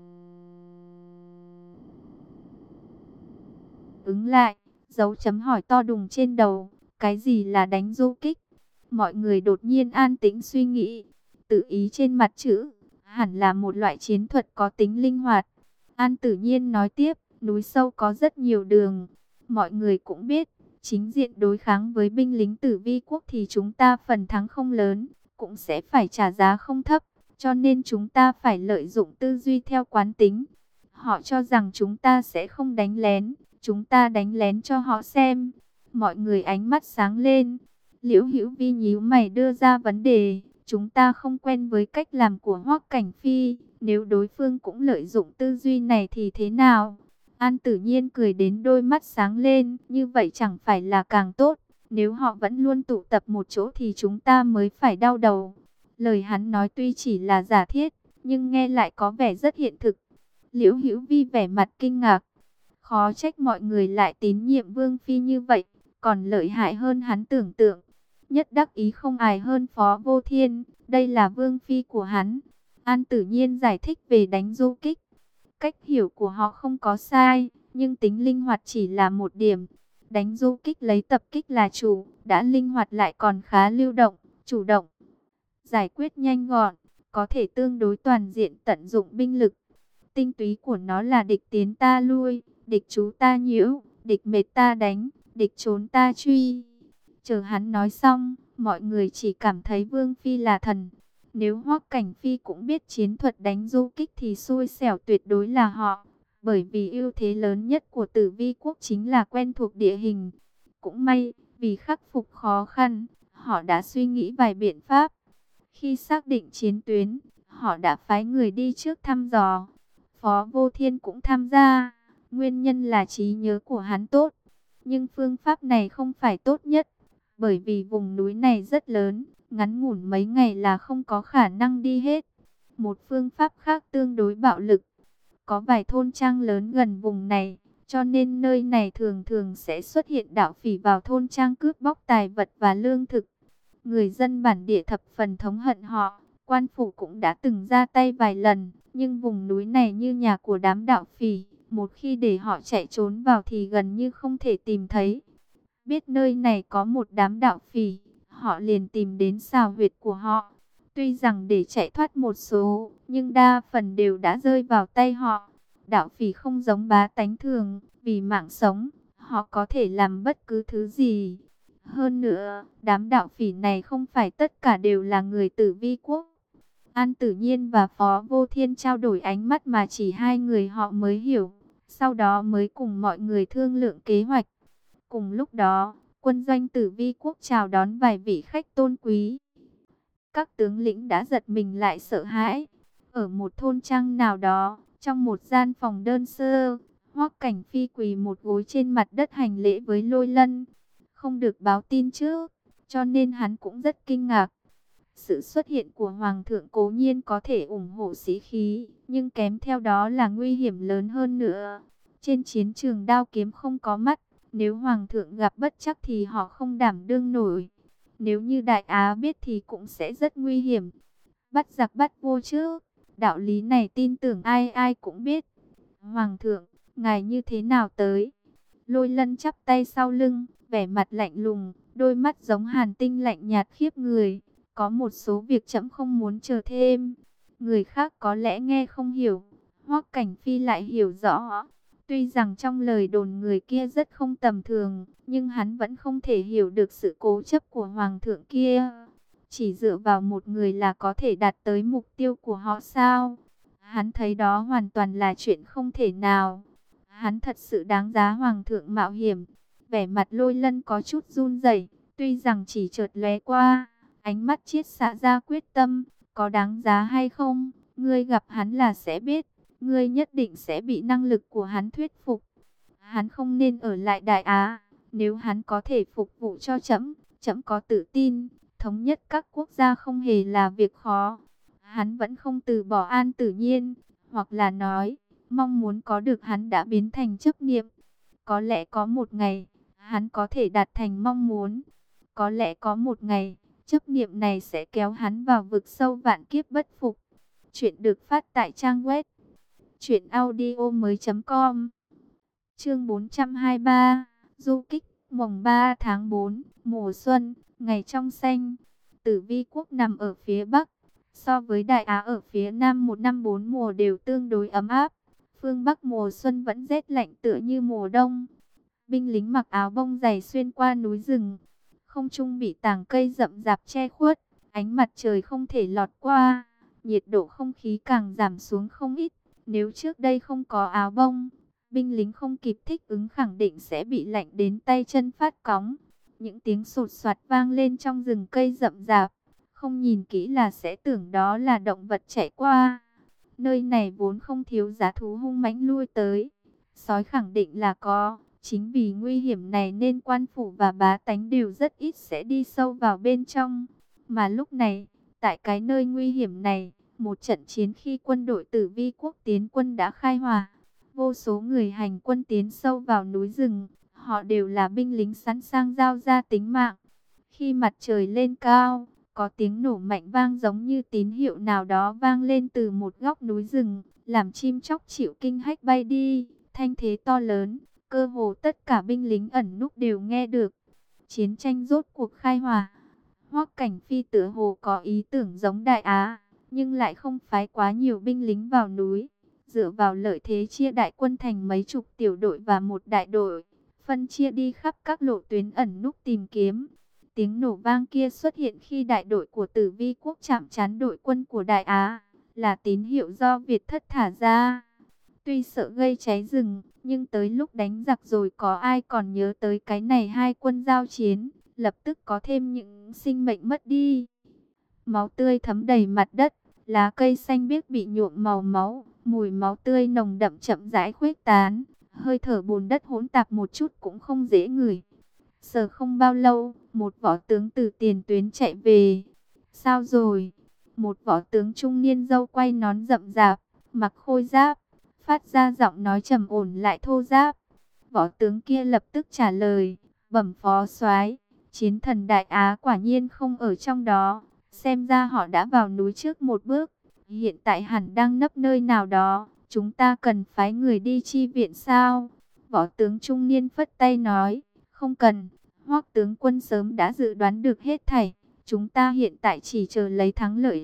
ứng lại, dấu chấm hỏi to đùng trên đầu, cái gì là đánh du kích? Mọi người đột nhiên an tĩnh suy nghĩ, tự ý trên mặt chữ, hẳn là một loại chiến thuật có tính linh hoạt. An Tử Nhiên nói tiếp, núi sâu có rất nhiều đường, mọi người cũng biết, chính diện đối kháng với binh lính Tử Vi Quốc thì chúng ta phần thắng không lớn, cũng sẽ phải trả giá không thấp, cho nên chúng ta phải lợi dụng tư duy theo quán tính. Họ cho rằng chúng ta sẽ không đánh lén, chúng ta đánh lén cho họ xem. Mọi người ánh mắt sáng lên. Liễu Hữu Vi nhíu mày đưa ra vấn đề, chúng ta không quen với cách làm của Hoắc Cảnh Phi, nếu đối phương cũng lợi dụng tư duy này thì thế nào? An Tử Nhiên cười đến đôi mắt sáng lên, như vậy chẳng phải là càng tốt, nếu họ vẫn luôn tụ tập một chỗ thì chúng ta mới phải đau đầu. Lời hắn nói tuy chỉ là giả thiết, nhưng nghe lại có vẻ rất hiện thực. Liễu Hữu Vi vẻ mặt kinh ngạc, khó trách mọi người lại tín nhiệm Vương Phi như vậy, còn lợi hại hơn hắn tưởng tượng. Nhất đắc ý không ai hơn Phó Vô Thiên, đây là Vương Phi của hắn. An Tử Nhiên giải thích về đánh du kích. Cách hiểu của họ không có sai, nhưng tính linh hoạt chỉ là một điểm. đánh du kích lấy tập kích là chủ, đã linh hoạt lại còn khá lưu động, chủ động, giải quyết nhanh gọn, có thể tương đối toàn diện tận dụng binh lực. Tinh túy của nó là địch tiến ta lui, địch trú ta nhiễu, địch mệt ta đánh, địch trốn ta truy. Chờ hắn nói xong, mọi người chỉ cảm thấy Vương Phi là thần. Nếu Hoắc Cảnh Phi cũng biết chiến thuật đánh du kích thì xui xẻo tuyệt đối là họ. Bởi vì ưu thế lớn nhất của Tử Vi quốc chính là quen thuộc địa hình. Cũng may, vì khắc phục khó khăn, họ đã suy nghĩ vài biện pháp. Khi xác định chiến tuyến, họ đã phái người đi trước thăm dò. Phó Vô Thiên cũng tham gia. Nguyên nhân là trí nhớ của hắn tốt. Nhưng phương pháp này không phải tốt nhất. Bởi vì vùng núi này rất lớn, ngắn ngủn mấy ngày là không có khả năng đi hết. Một phương pháp khác tương đối bạo lực. Có vài thôn trang lớn gần vùng này, cho nên nơi này thường thường sẽ xuất hiện đạo phỉ vào thôn trang cướp bóc tài vật và lương thực. Người dân bản địa thập phần thống hận họ, quan phủ cũng đã từng ra tay vài lần, nhưng vùng núi này như nhà của đám đạo phỉ, một khi để họ chạy trốn vào thì gần như không thể tìm thấy. Biết nơi này có một đám đạo phỉ, họ liền tìm đến xào huyệt của họ. Tuy rằng để chạy thoát một số, nhưng đa phần đều đã rơi vào tay họ. Đạo phỉ không giống bá tánh thường, vì mạng sống, họ có thể làm bất cứ thứ gì. Hơn nữa, đám đạo phỉ này không phải tất cả đều là người Tử Vi quốc. An Tử Nhiên và Phó Vô Thiên trao đổi ánh mắt mà chỉ hai người họ mới hiểu. Sau đó mới cùng mọi người thương lượng kế hoạch. Cùng lúc đó, quân doanh Tử Vi quốc chào đón vài vị khách tôn quý. Các tướng lĩnh đã giật mình lại sợ hãi. Ở một thôn trang nào đó, trong một gian phòng đơn sơ, Hoắc Cảnh Phi quỳ một gối trên mặt đất hành lễ với Lôi Lân. Không được báo tin trước, cho nên hắn cũng rất kinh ngạc. Sự xuất hiện của Hoàng thượng cố nhiên có thể ủng hộ sĩ khí, nhưng kèm theo đó là nguy hiểm lớn hơn nữa. Trên chiến trường đao kiếm không có mắt, nếu Hoàng thượng gặp bất trắc thì họ không đảm đương nổi. Nếu như Đại Á biết thì cũng sẽ rất nguy hiểm. Bắt giặc bắt vua trước, đạo lý này tin tưởng ai ai cũng biết. Hoàng thượng, ngài như thế nào tới? Lôi Lân chắp tay sau lưng, vẻ mặt lạnh lùng, đôi mắt giống hàn tinh lạnh nhạt khiếp người. Có một số việc trẫm không muốn chờ thêm. Người khác có lẽ nghe không hiểu, Hoắc Cảnh Phi lại hiểu rõ. Tuy rằng trong lời đồn người kia rất không tầm thường, nhưng hắn vẫn không thể hiểu được sự cố chấp của hoàng thượng kia. Chỉ dựa vào một người là có thể đạt tới mục tiêu của họ sao? Hắn thấy đó hoàn toàn là chuyện không thể nào. Hắn thật sự đáng giá hoàng thượng mạo hiểm. Vẻ mặt Lôi Lân có chút run rẩy, tuy rằng chỉ chợt lóe qua, ánh mắt chiết xạ ra quyết tâm, có đáng giá hay không, ngươi gặp hắn là sẽ biết, ngươi nhất định sẽ bị năng lực của hắn thuyết phục. Hắn không nên ở lại Đại Á, nếu hắn có thể phục vụ cho trẫm, trẫm có tự tin, thống nhất các quốc gia không hề là việc khó. Hắn vẫn không từ bỏ An Tử Nhiên, hoặc là nói, mong muốn có được hắn đã biến thành chấp niệm. Có lẽ có một ngày, hắn có thể đạt thành mong muốn. Có lẽ có một ngày, chấp niệm này sẽ kéo hắn vào vực sâu vạn kiếp bất phục. Chuyện được phát tại trang web truyệnaudiomoi.com. Chương 423, du kích, mùng 3 tháng 4, mùa xuân, ngày trong xanh. Tử Vi quốc nằm ở phía bắc, so với Đại Á ở phía nam, một năm bốn mùa đều tương đối ấm áp. Phương Bắc mùa xuân vẫn rét lạnh tựa như mùa đông. Binh lính mặc áo bông dày xuyên qua núi rừng, không trung bị tàng cây rậm rạp che khuất, ánh mặt trời không thể lọt qua, nhiệt độ không khí càng giảm xuống không ít. Nếu trước đây không có áo bông, binh lính không kịp thích ứng khẳng định sẽ bị lạnh đến tay chân phát cóng. Những tiếng sột soạt vang lên trong rừng cây rậm rạp, không nhìn kỹ là sẽ tưởng đó là động vật chạy qua. Nơi này vốn không thiếu dã thú hung mãnh lui tới, sói khẳng định là có. Chính vì nguy hiểm này nên quan phủ và bá tánh đều rất ít sẽ đi sâu vào bên trong. Mà lúc này, tại cái nơi nguy hiểm này, một trận chiến khi quân đội Tử Vi quốc tiến quân đã khai hỏa. Vô số người hành quân tiến sâu vào núi rừng, họ đều là binh lính sẵn sàng giao ra tính mạng. Khi mặt trời lên cao, có tiếng nổ mạnh vang giống như tín hiệu nào đó vang lên từ một góc núi rừng, làm chim chóc chịu kinh hách bay đi, thanh thế to lớn, cơ hồ tất cả binh lính ẩn núp đều nghe được. Chiến tranh rốt cuộc khai hỏa. Hoắc Cảnh Phi tựa hồ có ý tưởng giống Đại Á, nhưng lại không phái quá nhiều binh lính vào núi, dựa vào lợi thế chia đại quân thành mấy chục tiểu đội và một đại đội, phân chia đi khắp các lộ tuyến ẩn núp tìm kiếm. Tiếng nổ vang kia xuất hiện khi đại đội của Tử Vi quốc chạm trán đội quân của Đại Á, là tín hiệu do Việt thất thả ra. Tuy sợ gây cháy rừng, nhưng tới lúc đánh giặc rồi có ai còn nhớ tới cái này, hai quân giao chiến, lập tức có thêm những sinh mệnh mất đi. Máu tươi thấm đầy mặt đất, lá cây xanh biếc bị nhuộm màu máu, mùi máu tươi nồng đậm chậm rãi khuếch tán, hơi thở bùn đất hỗn tạp một chút cũng không dễ ngửi. Sợ không bao lâu, một võ tướng từ tiền tuyến chạy về. Sao rồi? Một võ tướng trung niên râu quay nón rậm rạp, mặc khôi giáp, phát ra giọng nói trầm ổn lại thô ráp. Võ tướng kia lập tức trả lời, bẩm phó soái, chiến thần Đại Á quả nhiên không ở trong đó. Xem ra họ đã vào núi trước một bước, hiện tại hẳn đang nấp nơi nào đó. Chúng ta cần phái người đi chi viện sao? Võ tướng trung niên phất tay nói, không cần, Hoắc tướng quân sớm đã dự đoán được hết thảy. Chúng ta hiện tại chỉ chờ lấy thắng lợi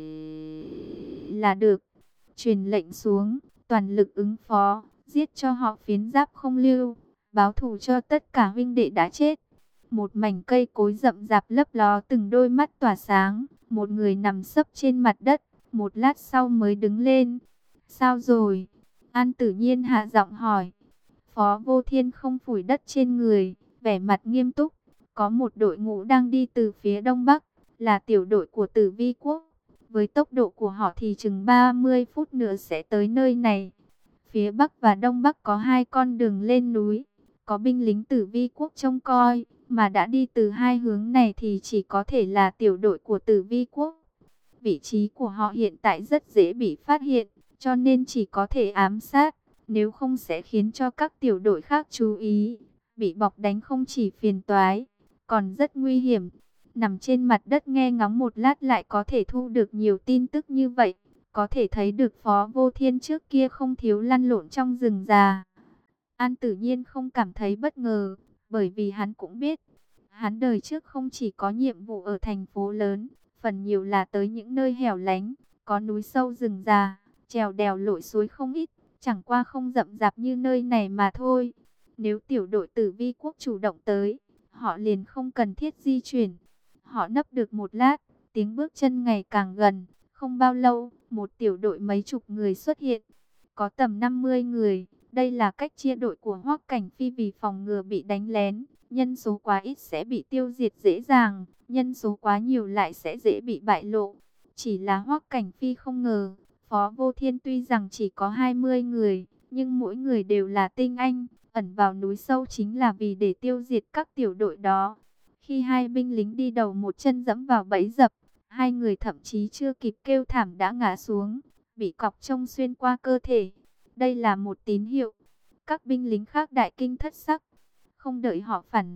là được. Truyền lệnh xuống, toàn lực ứng phó, giết cho họ phiến giáp không lưu, báo thù cho tất cả huynh đệ đã chết. Một mảnh cây cối rậm rạp lấp ló, từng đôi mắt tỏa sáng. Một người nằm sấp trên mặt đất, một lát sau mới đứng lên. Sao rồi? An Tử Nhiên hạ giọng hỏi. Phó Vô Thiên không phủi đất trên người, vẻ mặt nghiêm túc. Có một đội ngũ đang đi từ phía đông bắc, là tiểu đội của Tử Vi quốc. Với tốc độ của họ thì chừng 30 phút nữa sẽ tới nơi này. Phía bắc và đông bắc có hai con đường lên núi, có binh lính Tử Vi quốc trông coi, mà đã đi từ hai hướng này thì chỉ có thể là tiểu đội của Tử Vi quốc. Vị trí của họ hiện tại rất dễ bị phát hiện, cho nên chỉ có thể ám sát, nếu không sẽ khiến cho các tiểu đội khác chú ý. Bị bọc đánh không chỉ phiền toái, còn rất nguy hiểm. Nằm trên mặt đất nghe ngóng một lát lại có thể thu được nhiều tin tức như vậy, có thể thấy được Phó Vô Thiên trước kia không thiếu lăn lộn trong rừng già. An Tử Nhiên không cảm thấy bất ngờ, bởi vì hắn cũng biết, hắn đời trước không chỉ có nhiệm vụ ở thành phố lớn, phần nhiều là tới những nơi hẻo lánh, có núi sâu rừng già, trèo đèo lội suối không ít, chẳng qua không rậm rạp như nơi này mà thôi. Nếu tiểu đội Tử Vi quốc chủ động tới, họ liền không cần thiết di chuyển. Họ nấp được một lát, tiếng bước chân ngày càng gần, không bao lâu, một tiểu đội mấy chục người xuất hiện, có tầm 50 người. Đây là cách chia đội của Hoắc Cảnh Phi vì phòng ngừa bị đánh lén. Nhân số quá ít sẽ bị tiêu diệt dễ dàng, nhân số quá nhiều lại sẽ dễ bị bại lộ. Chỉ là Hoắc Cảnh Phi không ngờ, Phó Vô Thiên tuy rằng chỉ có 20 người, nhưng mỗi người đều là tinh anh, ẩn vào núi sâu chính là vì để tiêu diệt các tiểu đội đó. Khi hai binh lính đi đầu một chân dẫm vào bẫy dập, hai người thậm chí chưa kịp kêu thảm đã ngã xuống, bị cọc trông xuyên qua cơ thể. Đây là một tín hiệu. Các binh lính khác đại kinh thất sắc. Không đợi họ phản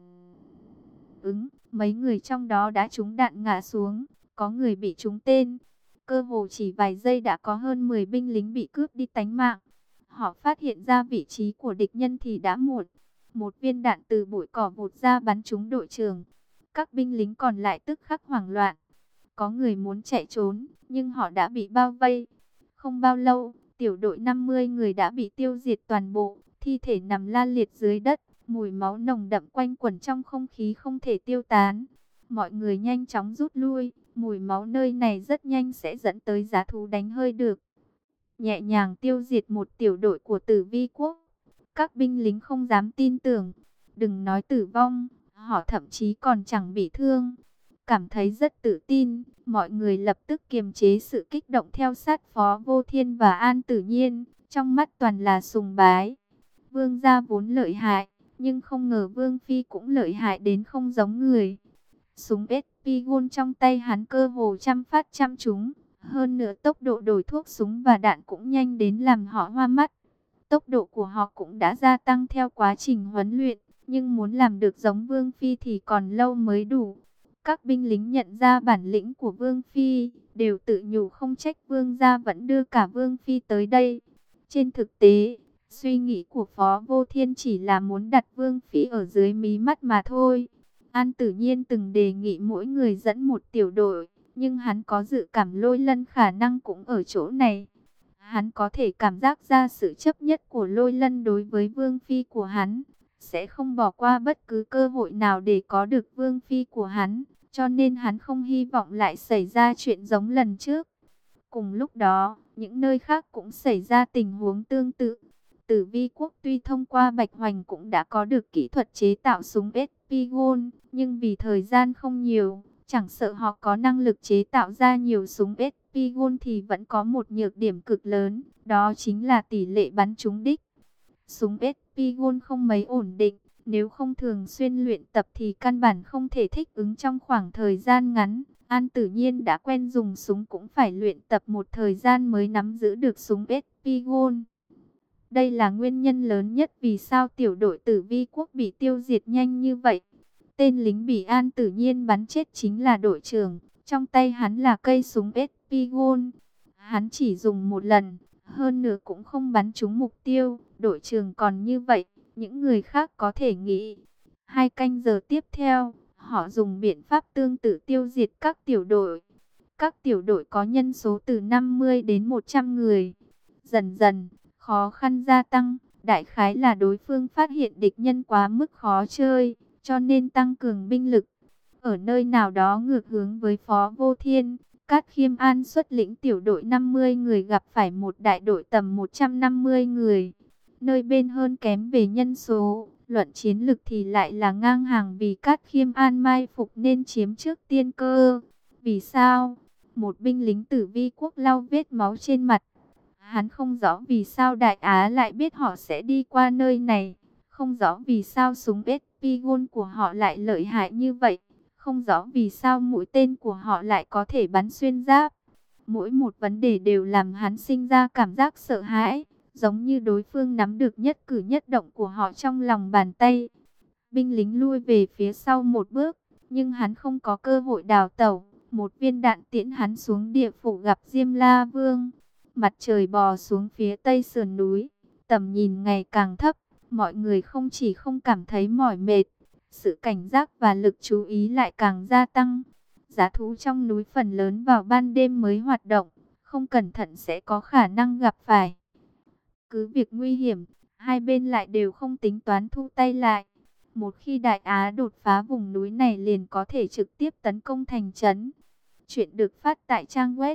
ứng, mấy người trong đó đã trúng đạn ngã xuống, có người bị trúng tên. Cơ hồ chỉ vài giây đã có hơn 10 binh lính bị cướp đi tánh mạng. Họ phát hiện ra vị trí của địch nhân thì đã muộn. Một viên đạn từ bụi cỏ vụt ra bắn trúng đội trưởng. Các binh lính còn lại tức khắc hoảng loạn. Có người muốn chạy trốn, nhưng họ đã bị bao vây. Không bao lâu, tiểu đội 50 người đã bị tiêu diệt toàn bộ, thi thể nằm la liệt dưới đất, mùi máu nồng đậm quanh quẩn trong không khí không thể tiêu tán. Mọi người nhanh chóng rút lui, mùi máu nơi này rất nhanh sẽ dẫn tới giá thú đánh hơi được. Nhẹ nhàng tiêu diệt một tiểu đội của Tử Vi quốc. Các binh lính không dám tin tưởng, đừng nói tử vong, họ thậm chí còn chẳng bị thương. Cảm thấy rất tự tin, mọi người lập tức kiềm chế sự kích động theo sát Phó Vô Thiên và An Tử Nhiên, trong mắt toàn là sùng bái. Vương gia vốn lợi hại, nhưng không ngờ Vương Phi cũng lợi hại đến không giống người. Súng Espigon trong tay hắn cơ hồ trăm phát trăm trúng, hơn nữa tốc độ đổi thuốc súng và đạn cũng nhanh đến làm họ hoa mắt. Tốc độ của họ cũng đã gia tăng theo quá trình huấn luyện, nhưng muốn làm được giống Vương Phi thì còn lâu mới đủ. Các binh lính nhận ra bản lĩnh của Vương Phi, đều tự nhủ không trách Vương gia vẫn đưa cả Vương Phi tới đây. Trên thực tế, Suy nghĩ của Phó Vô Thiên chỉ là muốn đặt Vương Phi ở dưới mí mắt mà thôi. An Tử Nhiên từng đề nghị mỗi người dẫn một tiểu đội, nhưng hắn có dự cảm Lôi Lân khả năng cũng ở chỗ này. Hắn có thể cảm giác ra sự chấp nhất của Lôi Lân đối với Vương Phi của hắn, sẽ không bỏ qua bất cứ cơ hội nào để có được Vương Phi của hắn, cho nên hắn không hy vọng lại xảy ra chuyện giống lần trước. Cùng lúc đó, những nơi khác cũng xảy ra tình huống tương tự. Tử Vi quốc tuy thông qua Bạch Hoành cũng đã có được kỹ thuật chế tạo súng Espigon, nhưng vì thời gian không nhiều, chẳng sợ họ có năng lực chế tạo ra nhiều súng Espigon thì vẫn có một nhược điểm cực lớn, đó chính là tỷ lệ bắn trúng đích. Súng Espigon không mấy ổn định, nếu không thường xuyên luyện tập thì căn bản không thể thích ứng trong khoảng thời gian ngắn. An Tử Nhiên đã quen dùng súng cũng phải luyện tập một thời gian mới nắm giữ được súng Espigon. Đây là nguyên nhân lớn nhất vì sao tiểu đội Tử Vi quốc bị tiêu diệt nhanh như vậy. Tên lính bị An Tử Nhiên bắn chết chính là đội trưởng, trong tay hắn là cây súng Espigon. Hắn chỉ dùng một lần, hơn nữa cũng không bắn trúng mục tiêu. Đội trưởng còn như vậy, những người khác có thể nghĩ. 2 canh giờ tiếp theo, họ dùng biện pháp tương tự tiêu diệt các tiểu đội. Các tiểu đội có nhân số từ 50 đến 100 người. Dần dần, khó khăn gia tăng, đại khái là đối phương phát hiện địch nhân quá mức khó chơi, cho nên tăng cường binh lực. Ở nơi nào đó ngược hướng với Phó Vô Thiên, Cát Khiêm An xuất lĩnh tiểu đội 50 người gặp phải một đại đội tầm 150 người. Nơi bên hơn kém về nhân số, luận chiến lực thì lại là ngang hàng vì Cát Khiêm An mai phục nên chiếm trước tiên cơ. Vì sao? Một binh lính Tử Vi quốc lau vết máu trên mặt. Hắn không rõ vì sao Đại Á lại biết họ sẽ đi qua nơi này. Không rõ vì sao súng Espigon của họ lại lợi hại như vậy. Không rõ vì sao mũi tên của họ lại có thể bắn xuyên giáp. Mỗi một vấn đề đều làm hắn sinh ra cảm giác sợ hãi, giống như đối phương nắm được nhất cử nhất động của họ trong lòng bàn tay. Binh lính lui về phía sau một bước, nhưng hắn không có cơ hội đào tẩu. Một viên đạn tiễn hắn xuống địa phủ gặp Diêm La Vương. Mặt trời bò xuống phía tây sườn núi, tầm nhìn ngày càng thấp, mọi người không chỉ không cảm thấy mỏi mệt, sự cảnh giác và lực chú ý lại càng gia tăng. Dã thú trong núi phần lớn vào ban đêm mới hoạt động, không cẩn thận sẽ có khả năng gặp phải. Cứ việc nguy hiểm, hai bên lại đều không tính toán thu tay lại. Một khi Đại Á đột phá vùng núi này liền có thể trực tiếp tấn công thành trấn. Chuyện được phát tại trang web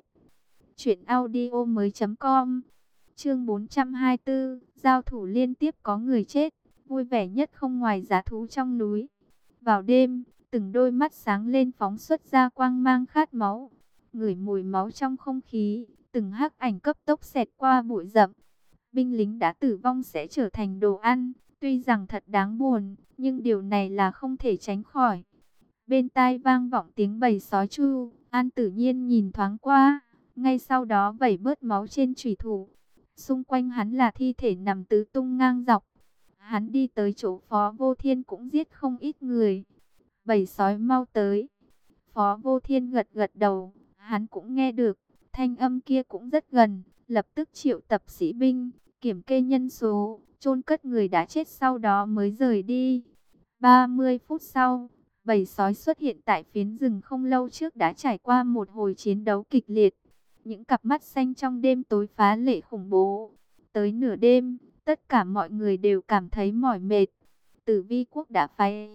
truyệnaudiomoi.com. Chương 424, giao thủ liên tiếp có người chết, vui vẻ nhất không ngoài dã thú trong núi. Vào đêm, từng đôi mắt sáng lên phóng xuất ra quang mang khát máu, ngửi mùi máu trong không khí, từng hắc ảnh cấp tốc xẹt qua bụi rậm. Binh lính đã tử vong sẽ trở thành đồ ăn, tuy rằng thật đáng buồn, nhưng điều này là không thể tránh khỏi. Bên tai vang vọng tiếng bầy sói chu, An Tử Nhiên nhìn thoáng qua, ngay sau đó vẩy bớt máu trên chủy thủ. Xung quanh hắn là thi thể nằm tứ tung ngang dọc. Hắn đi tới chỗ Phó Vô Thiên cũng giết không ít người. Bầy sói mau tới. Phó Vô Thiên gật gật đầu, hắn cũng nghe được, thanh âm kia cũng rất gần, lập tức triệu tập sĩ binh, kiểm kê nhân số, chôn cất người đã chết sau đó mới rời đi. 30 phút sau, bầy sói xuất hiện tại phiến rừng không lâu trước đã trải qua một hồi chiến đấu kịch liệt. Những cặp mắt xanh trong đêm tối phá lệ khủng bố. Tới nửa đêm, tất cả mọi người đều cảm thấy mỏi mệt. Tử Vi quốc đã phái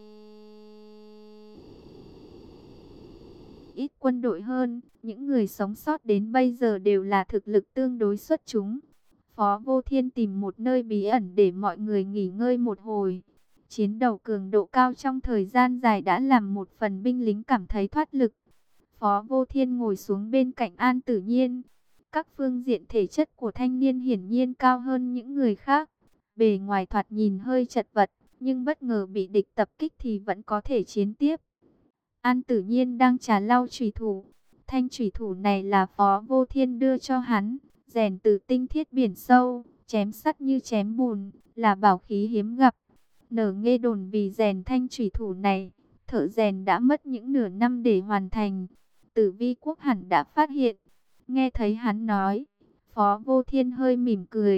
ít quân đội hơn, những người sống sót đến bây giờ đều là thực lực tương đối xuất chúng. Phó Vô Thiên tìm một nơi bí ẩn để mọi người nghỉ ngơi một hồi. Chiến đấu cường độ cao trong thời gian dài đã làm một phần binh lính cảm thấy thoát lực. Phó Vô Thiên ngồi xuống bên cạnh An Tử Nhiên. Các phương diện thể chất của thanh niên hiển nhiên cao hơn những người khác. Bề ngoài thoạt nhìn hơi chật vật, nhưng bất ngờ bị địch tập kích thì vẫn có thể chiến tiếp. An Tử Nhiên đang trà lau chủy thủ. Thanh chủy thủ này là Phó Vô Thiên đưa cho hắn, rèn từ tinh thiết biển sâu, chém sắt như chém bùn, là bảo khí hiếm gặp. Nở nghe đồn vì rèn thanh chủy thủ này, thợ rèn đã mất những nửa năm để hoàn thành. Tử Vi quốc hẳn đã phát hiện. Nghe thấy hắn nói, Phó Vô Thiên hơi mỉm cười,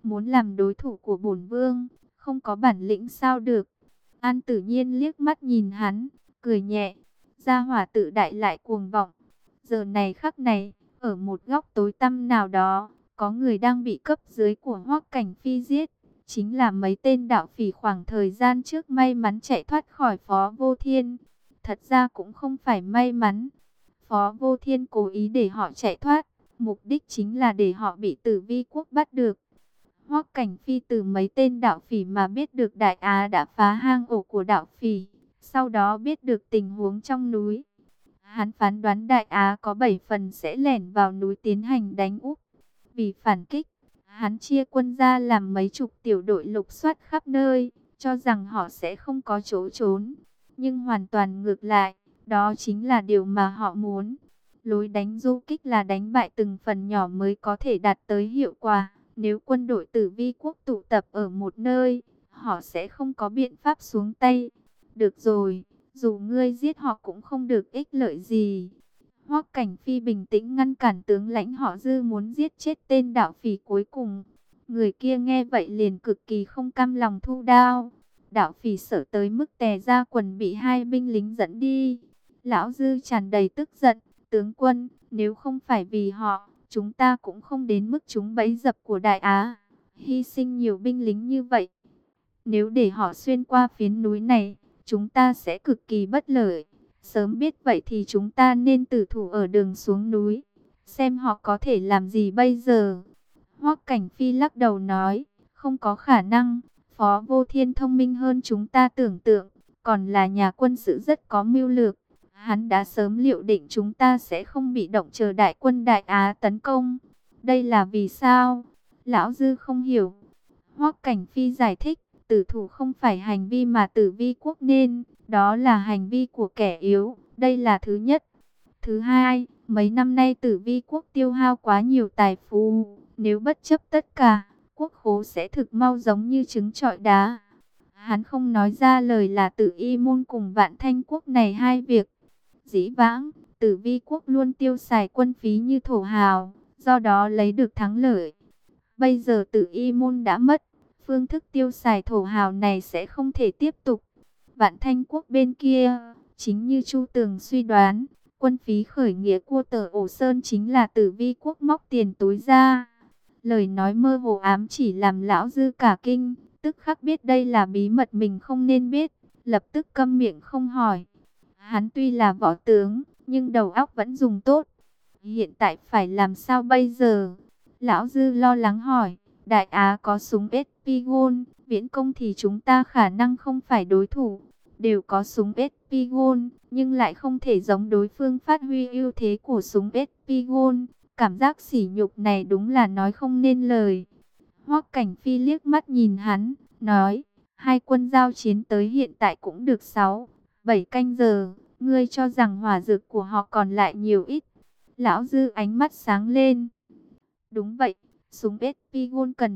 muốn làm đối thủ của bổn vương, không có bản lĩnh sao được. An Tử Nhiên liếc mắt nhìn hắn, cười nhẹ, gia hỏa tự đại lại cuồng vọng. Giờ này khắc này, ở một góc tối tăm nào đó, có người đang bị cấp dưới của Hoắc Cảnh Phi giết. Chính là mấy tên đạo phỉ khoảng thời gian trước may mắn chạy thoát khỏi Phó Vô Thiên. Thật ra cũng không phải may mắn. Phó Vô Thiên cố ý để họ chạy thoát. Mục đích chính là để họ bị Tử Vi Quốc bắt được. Hoắc Cảnh Phi từ mấy tên đạo phỉ mà biết được Đại Á đã phá hang ổ của đạo phỉ. Sau đó biết được tình huống trong núi. Hắn phán đoán Đại Á có 7 phần sẽ lẻn vào núi tiến hành đánh úp. Vì phản kích, hắn chia quân ra làm mấy chục tiểu đội lục soát khắp nơi, cho rằng họ sẽ không có chỗ trốn. Nhưng hoàn toàn ngược lại, đó chính là điều mà họ muốn. Lối đánh du kích là đánh bại từng phần nhỏ mới có thể đạt tới hiệu quả. Nếu quân đội Tử Vi Quốc tụ tập ở một nơi, họ sẽ không có biện pháp xuống tay. Được rồi, dù ngươi giết họ cũng không được ích lợi gì. Hoắc Cảnh Phi bình tĩnh ngăn cản tướng lãnh họ Dư muốn giết chết tên đạo phỉ cuối cùng. Người kia nghe vậy liền cực kỳ không cam lòng thu đao. Đạo phỉ sợ tới mức tè ra quần bị hai binh lính dẫn đi. Lão Dư tràn đầy tức giận, tướng quân, nếu không phải vì họ, chúng ta cũng không đến mức trúng bẫy dập của Đại Á. Hy sinh nhiều binh lính như vậy. Nếu để họ xuyên qua phiến núi này, chúng ta sẽ cực kỳ bất lợi. Sớm biết vậy thì chúng ta nên tử thủ ở đường xuống núi. Xem họ có thể làm gì bây giờ. Hoắc Cảnh Phi lắc đầu nói, không có khả năng. Phó Vô Thiên thông minh hơn chúng ta tưởng tượng. Còn là nhà quân sự rất có mưu lược. Hắn đã sớm liệu định chúng ta sẽ không bị động chờ đại quân Đại Á tấn công. Đây là vì sao? Lão Dư không hiểu. Hoắc Cảnh Phi giải thích, tử thủ không phải hành vi mà Tử Vi Quốc nên, đó là hành vi của kẻ yếu. Đây là thứ nhất. Thứ hai, mấy năm nay Tử Vi Quốc tiêu hao quá nhiều tài phú. Nếu bất chấp tất cả, quốc khố sẽ thực mau giống như trứng trọi đá. Hắn không nói ra lời là Tử Y Môn cùng Vạn Thanh Quốc này hai việc. Dĩ vãng, Tử Vi Quốc luôn tiêu xài quân phí như thổ hào, do đó lấy được thắng lợi. Bây giờ Tử Y Môn đã mất, phương thức tiêu xài thổ hào này sẽ không thể tiếp tục. Vạn Thanh Quốc bên kia, chính như Chu Tường suy đoán, quân phí khởi nghĩa cua tờ ổ sơn chính là Tử Vi Quốc móc tiền túi ra. Lời nói mơ hồ ám chỉ làm lão Dư cả kinh, tức khắc biết đây là bí mật mình không nên biết, lập tức câm miệng không hỏi. Hắn tuy là võ tướng, nhưng đầu óc vẫn dùng tốt. Hiện tại phải làm sao bây giờ? Lão Dư lo lắng hỏi. Đại Á có súng Espigon, viễn công thì chúng ta khả năng không phải đối thủ. Đều có súng Espigon, nhưng lại không thể giống đối phương phát huy ưu thế của súng Espigon. Cảm giác sỉ nhục này đúng là nói không nên lời. Hoắc Cảnh Phi liếc mắt nhìn hắn, nói, hai quân giao chiến tới hiện tại cũng được 6-7 canh giờ. Ngươi cho rằng hỏa dược của họ còn lại nhiều ít? Lão Dư ánh mắt sáng lên. Đúng vậy, súng Espigon cần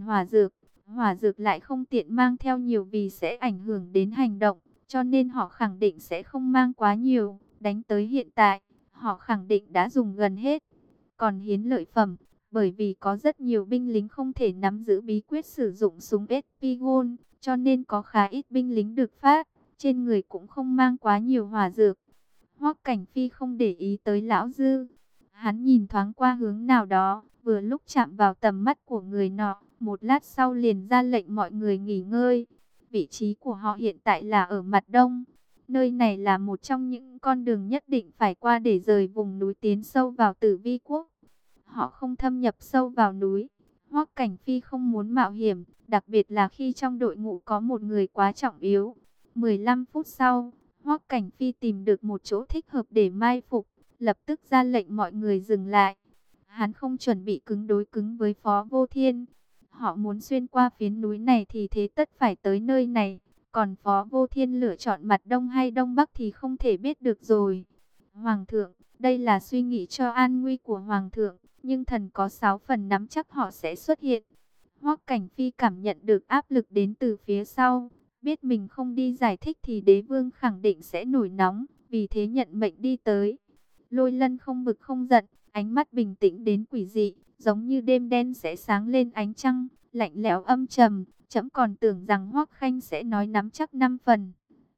hỏa dược lại không tiện mang theo nhiều vì sẽ ảnh hưởng đến hành động, cho nên họ khẳng định sẽ không mang quá nhiều. Đánh tới hiện tại, họ khẳng định đã dùng gần hết. Còn hiến lợi phẩm, bởi vì có rất nhiều binh lính không thể nắm giữ bí quyết sử dụng súng Espigon, cho nên có khá ít binh lính được phát, trên người cũng không mang quá nhiều hỏa dược. Hoắc Cảnh Phi không để ý tới lão Dư. Hắn nhìn thoáng qua hướng nào đó, vừa lúc chạm vào tầm mắt của người nọ, một lát sau liền ra lệnh mọi người nghỉ ngơi. Vị trí của họ hiện tại là ở mặt đông. Nơi này là một trong những con đường nhất định phải qua để rời vùng núi tiến sâu vào Tử Vi Quốc. Họ không thâm nhập sâu vào núi. Hoắc Cảnh Phi không muốn mạo hiểm, đặc biệt là khi trong đội ngũ có một người quá trọng yếu. 15 phút sau, Hoắc Cảnh Phi tìm được một chỗ thích hợp để mai phục, lập tức ra lệnh mọi người dừng lại. Hắn không chuẩn bị cứng đối cứng với Phó Vô Thiên. Họ muốn xuyên qua phiến núi này thì thế tất phải tới nơi này. Còn Phó Vô Thiên lựa chọn mặt đông hay đông bắc thì không thể biết được rồi. Hoàng thượng, đây là suy nghĩ cho an nguy của Hoàng thượng, nhưng thần có 6 phần nắm chắc họ sẽ xuất hiện. Hoắc Cảnh Phi cảm nhận được áp lực đến từ phía sau. Biết mình không đi giải thích thì đế vương khẳng định sẽ nổi nóng, vì thế nhận mệnh đi tới. Lôi Lân không bực không giận, ánh mắt bình tĩnh đến quỷ dị, giống như đêm đen sẽ sáng lên ánh trăng. lạnh lẽo âm trầm. Trẫm còn tưởng rằng Hoắc Khanh sẽ nói nắm chắc 5 phần.